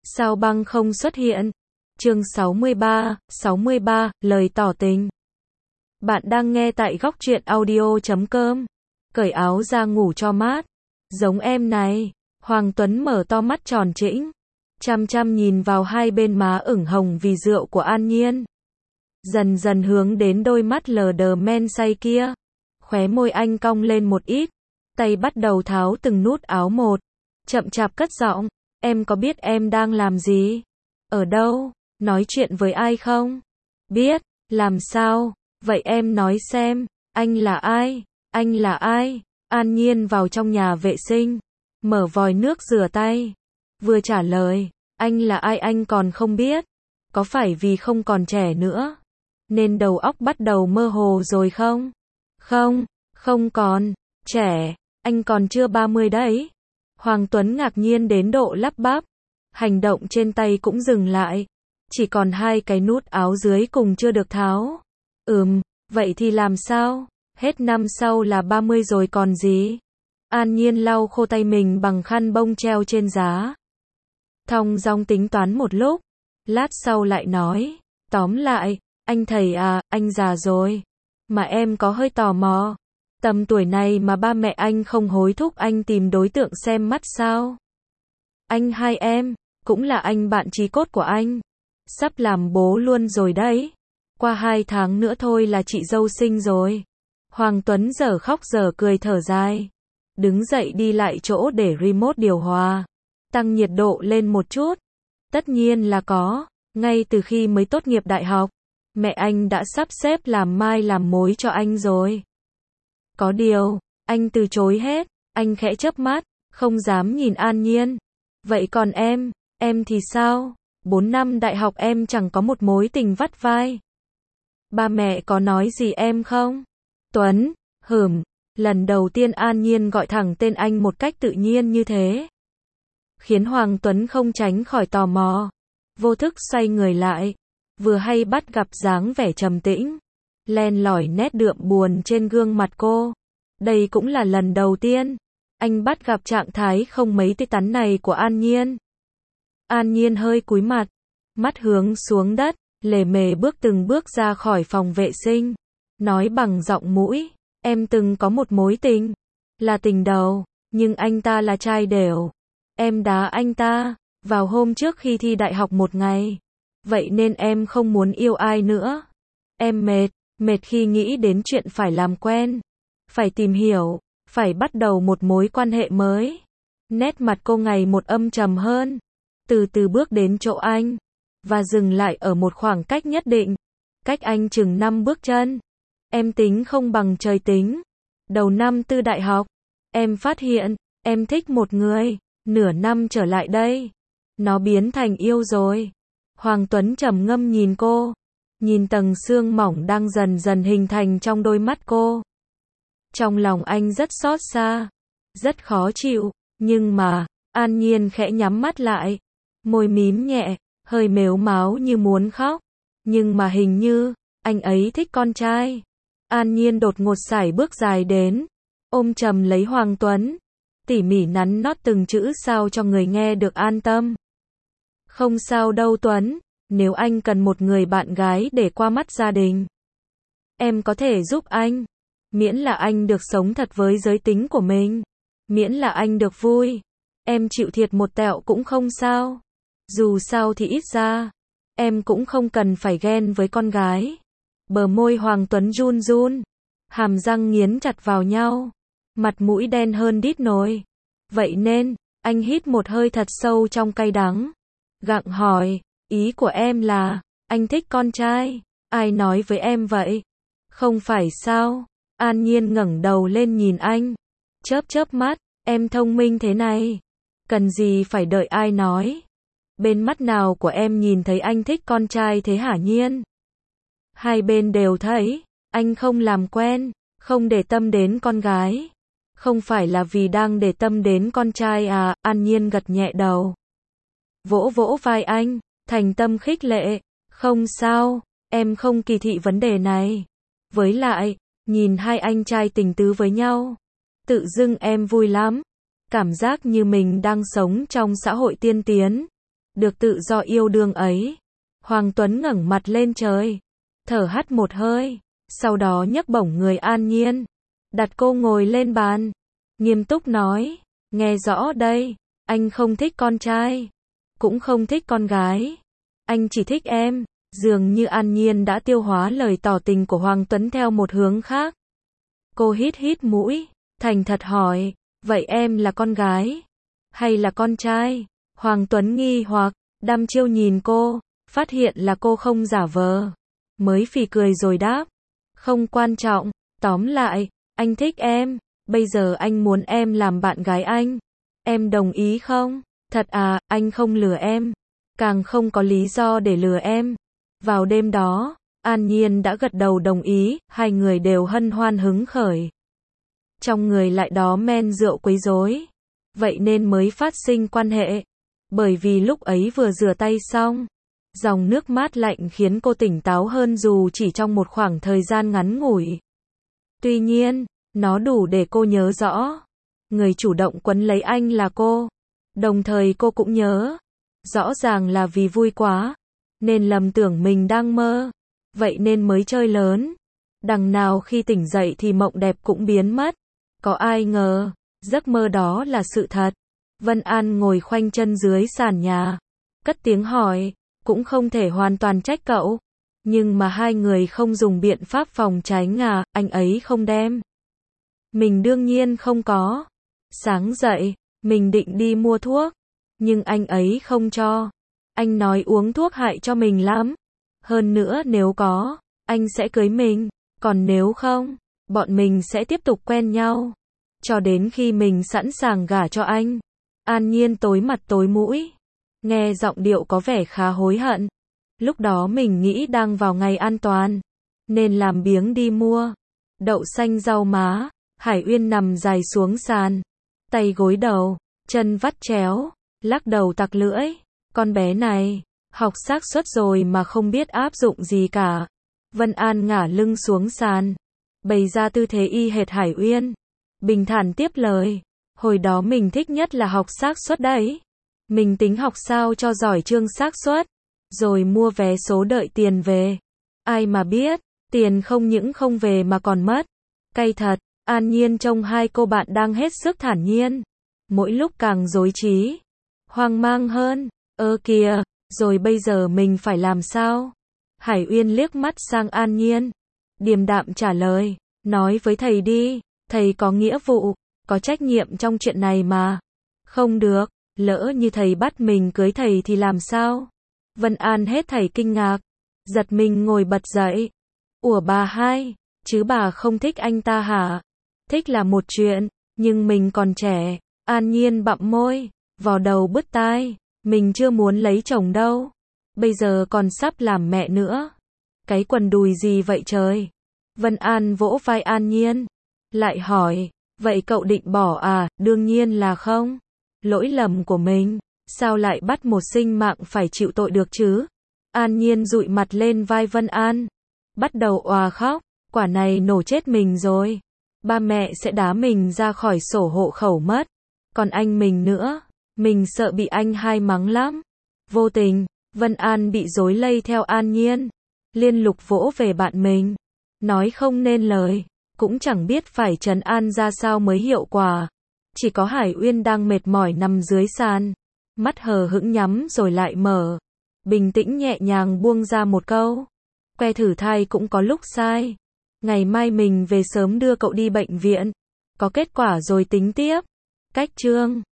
Sao băng không xuất hiện? Chương 63, lời tỏ tình. Bạn đang nghe tại góc truyện audio.com. Cởi áo ra ngủ cho mát. Giống em này. Hoàng Tuấn mở to mắt tròn trĩnh, chăm chăm nhìn vào hai bên má ửng hồng vì rượu của An Nhiên. Dần dần hướng đến đôi mắt lờ đờ men say kia. Khóe môi anh cong lên một ít. Tay bắt đầu tháo từng nút áo một. Chậm chạp cất giọng. Em có biết em đang làm gì? Ở đâu? Nói chuyện với ai không? Biết. Làm sao? Vậy em nói xem, anh là ai? Anh là ai? An Nhiên vào trong nhà vệ sinh, mở vòi nước rửa tay. Vừa trả lời, anh là ai anh còn không biết. Có phải vì không còn trẻ nữa, nên đầu óc bắt đầu mơ hồ rồi không? Không còn trẻ, anh còn chưa 30 đấy. Hoàng Tuấn ngạc nhiên đến độ lắp bắp. Hành động trên tay cũng dừng lại. Chỉ còn hai cái nút áo dưới cùng chưa được tháo. Vậy thì làm sao? Hết năm sau là 30 rồi còn gì? An Nhiên lau khô tay mình bằng khăn bông treo trên giá. Thong dong tính toán một lúc. Lát sau lại nói. Tóm lại, anh thầy à, anh già rồi. Mà em có hơi tò mò. Tầm tuổi này mà ba mẹ anh không hối thúc anh tìm đối tượng xem mắt sao? Anh hai em, cũng là anh bạn chí cốt của anh. Sắp làm bố luôn rồi đấy. Qua 2 tháng nữa thôi là chị dâu sinh rồi. Hoàng Tuấn giờ khóc giờ cười thở dài. Đứng dậy đi lại chỗ để remote điều hòa. Tăng nhiệt độ lên một chút. Tất nhiên là có. Ngay từ khi mới tốt nghiệp đại học, mẹ anh đã sắp xếp làm mai làm mối cho anh rồi. Có điều, anh từ chối hết. Anh khẽ chớp mắt, không dám nhìn An Nhiên. Vậy còn em thì sao? 4 năm đại học em chẳng có một mối tình vắt vai. Ba mẹ có nói gì em không? Tuấn, lần đầu tiên An Nhiên gọi thẳng tên anh một cách tự nhiên như thế, khiến Hoàng Tuấn không tránh khỏi tò mò. Vô thức xoay người lại, vừa hay bắt gặp dáng vẻ trầm tĩnh, len lỏi nét đượm buồn trên gương mặt cô. Đây cũng là lần đầu tiên anh bắt gặp trạng thái không mấy tươi tắn này của An Nhiên. An Nhiên hơi cúi mặt, mắt hướng xuống đất, lề mề bước từng bước ra khỏi phòng vệ sinh, nói bằng giọng mũi, em từng có một mối tình, là tình đầu, nhưng anh ta là trai đểu. Em đá anh ta vào hôm trước khi thi đại học một ngày, vậy nên em không muốn yêu ai nữa. Em mệt khi nghĩ đến chuyện phải làm quen, phải tìm hiểu, phải bắt đầu một mối quan hệ mới. Nét mặt cô ngày một âm trầm hơn, từ từ bước đến chỗ anh, và dừng lại ở một khoảng cách nhất định, cách anh chừng 5 bước chân. Em tính không bằng trời tính. Đầu năm tư đại học, em phát hiện, em thích một người, nửa năm trở lại đây, nó biến thành yêu rồi. Hoàng Tuấn trầm ngâm nhìn cô, nhìn tầng sương mỏng đang dần dần hình thành trong đôi mắt cô. Trong lòng anh rất xót xa, rất khó chịu, nhưng mà, An Nhiên khẽ nhắm mắt lại, môi mím nhẹ, hơi mếu máo như muốn khóc. Nhưng mà hình như, anh ấy thích con trai. An Nhiên đột ngột sải bước dài đến, ôm chầm lấy Hoàng Tuấn, tỉ mỉ nắn nót từng chữ sao cho người nghe được an tâm. Không sao đâu Tuấn, nếu anh cần một người bạn gái để qua mắt gia đình, em có thể giúp anh. Miễn là anh được sống thật với giới tính của mình, miễn là anh được vui, em chịu thiệt một tẹo cũng không sao. Dù sao thì ít ra, em cũng không cần phải ghen với con gái. Bờ môi Hoàng Tuấn run run, hàm răng nghiến chặt vào nhau, mặt mũi đen hơn đít nồi. Vậy nên, anh hít một hơi thật sâu trong cay đắng, gặng hỏi, ý của em là, anh thích con trai, ai nói với em vậy? Không phải sao? An Nhiên ngẩng đầu lên nhìn anh, chớp mắt, em thông minh thế này, cần gì phải đợi ai nói? Bên mắt nào của em nhìn thấy anh thích con trai thế hả Nhiên? Hai bên đều thấy, anh không làm quen, không để tâm đến con gái. Không phải là vì đang để tâm đến con trai à? An Nhiên gật nhẹ đầu, vỗ vỗ vai anh, thành tâm khích lệ. Không sao, em không kỳ thị vấn đề này. Với lại, nhìn hai anh trai tình tứ với nhau, tự dưng em vui lắm. Cảm giác như mình đang sống trong xã hội tiên tiến. được tự do yêu đương ấy. Hoàng Tuấn ngẩng mặt lên trời, thở hắt một hơi, sau đó nhấc bổng người An Nhiên, đặt cô ngồi lên bàn, nghiêm túc nói, nghe rõ đây, anh không thích con trai, cũng không thích con gái, anh chỉ thích em. Dường như An Nhiên đã tiêu hóa lời tỏ tình của Hoàng Tuấn theo một hướng khác. Cô hít hít mũi, thành thật hỏi, vậy em là con gái, hay là con trai? Hoàng Tuấn nghi hoặc, đăm chiêu nhìn cô, phát hiện là cô không giả vờ, mới phì cười rồi đáp, không quan trọng, tóm lại, anh thích em, bây giờ anh muốn em làm bạn gái anh, em đồng ý không? Thật à, anh không lừa em, càng không có lý do để lừa em. Vào đêm đó, An Nhiên đã gật đầu đồng ý, hai người đều hân hoan hứng khởi. Trong người lại đó men rượu quấy rối, vậy nên mới phát sinh quan hệ. Bởi vì lúc ấy vừa rửa tay xong, dòng nước mát lạnh khiến cô tỉnh táo hơn dù chỉ trong một khoảng thời gian ngắn ngủi. Tuy nhiên, nó đủ để cô nhớ rõ, người chủ động quấn lấy anh là cô. Đồng thời cô cũng nhớ, rõ ràng là vì vui quá, nên lầm tưởng mình đang mơ, vậy nên mới chơi lớn. Đằng nào khi tỉnh dậy thì mộng đẹp cũng biến mất. Có ai ngờ, giấc mơ đó là sự thật. Vân An ngồi khoanh chân dưới sàn nhà, cất tiếng hỏi, cũng không thể hoàn toàn trách cậu. Nhưng mà hai người không dùng biện pháp phòng tránh à, anh ấy không đem. Mình đương nhiên không có. Sáng dậy, mình định đi mua thuốc, nhưng anh ấy không cho. Anh nói uống thuốc hại cho mình lắm. Hơn nữa nếu có, anh sẽ cưới mình, còn nếu không, bọn mình sẽ tiếp tục quen nhau, cho đến khi mình sẵn sàng gả cho anh. An Nhiên tối mặt tối mũi, nghe giọng điệu có vẻ khá hối hận. Lúc đó mình nghĩ đang vào ngày an toàn, nên làm biếng đi mua đậu xanh rau má. Hải Uyên nằm dài xuống sàn, tay gối đầu, chân vắt chéo, lắc đầu tặc lưỡi. Con bé này, học xác suất rồi mà không biết áp dụng gì cả. Vân An ngả lưng xuống sàn, bày ra tư thế y hệt Hải Uyên, bình thản tiếp lời, hồi đó mình thích nhất là học xác suất đấy. Mình tính học sao cho giỏi chương xác suất, rồi mua vé số đợi tiền về. Ai mà biết, tiền không những không về mà còn mất. Cay thật. An Nhiên trông hai cô bạn đang hết sức thản nhiên, mỗi lúc càng rối trí, hoang mang hơn. Kìa, rồi bây giờ mình phải làm sao? Hải Uyên liếc mắt sang An Nhiên, điềm đạm trả lời, nói với thầy đi, thầy có nghĩa vụ, có trách nhiệm trong chuyện này mà. Không được, lỡ như thầy bắt mình cưới thầy thì làm sao? Vân An hết thảy kinh ngạc, giật mình ngồi bật dậy. Ủa bà hai, chứ bà không thích anh ta hả? Thích là một chuyện, nhưng mình còn trẻ. An Nhiên bặm môi, vò đầu bứt tai, mình chưa muốn lấy chồng đâu, bây giờ còn sắp làm mẹ nữa. Cái quần đùi gì vậy trời? Vân An vỗ vai An Nhiên, lại hỏi, vậy cậu định bỏ à? Đương nhiên là không. Lỗi lầm của mình, sao lại bắt một sinh mạng phải chịu tội được chứ? An Nhiên dụi mặt lên vai Vân An, bắt đầu òa khóc, quả này nổ chết mình rồi. Ba mẹ sẽ đá mình ra khỏi sổ hộ khẩu mất. Còn anh mình nữa, mình sợ bị anh hai mắng lắm. Vô tình, Vân An bị rối lây theo An Nhiên, liên lục vỗ về bạn mình, nói không nên lời, cũng chẳng biết phải trấn an ra sao mới hiệu quả. Chỉ có Hải Uyên đang mệt mỏi nằm dưới sàn, mắt hờ hững nhắm rồi lại mở, bình tĩnh nhẹ nhàng buông ra một câu, que thử thai cũng có lúc sai. Ngày mai mình về sớm đưa cậu đi bệnh viện, có kết quả rồi tính tiếp. Cách chương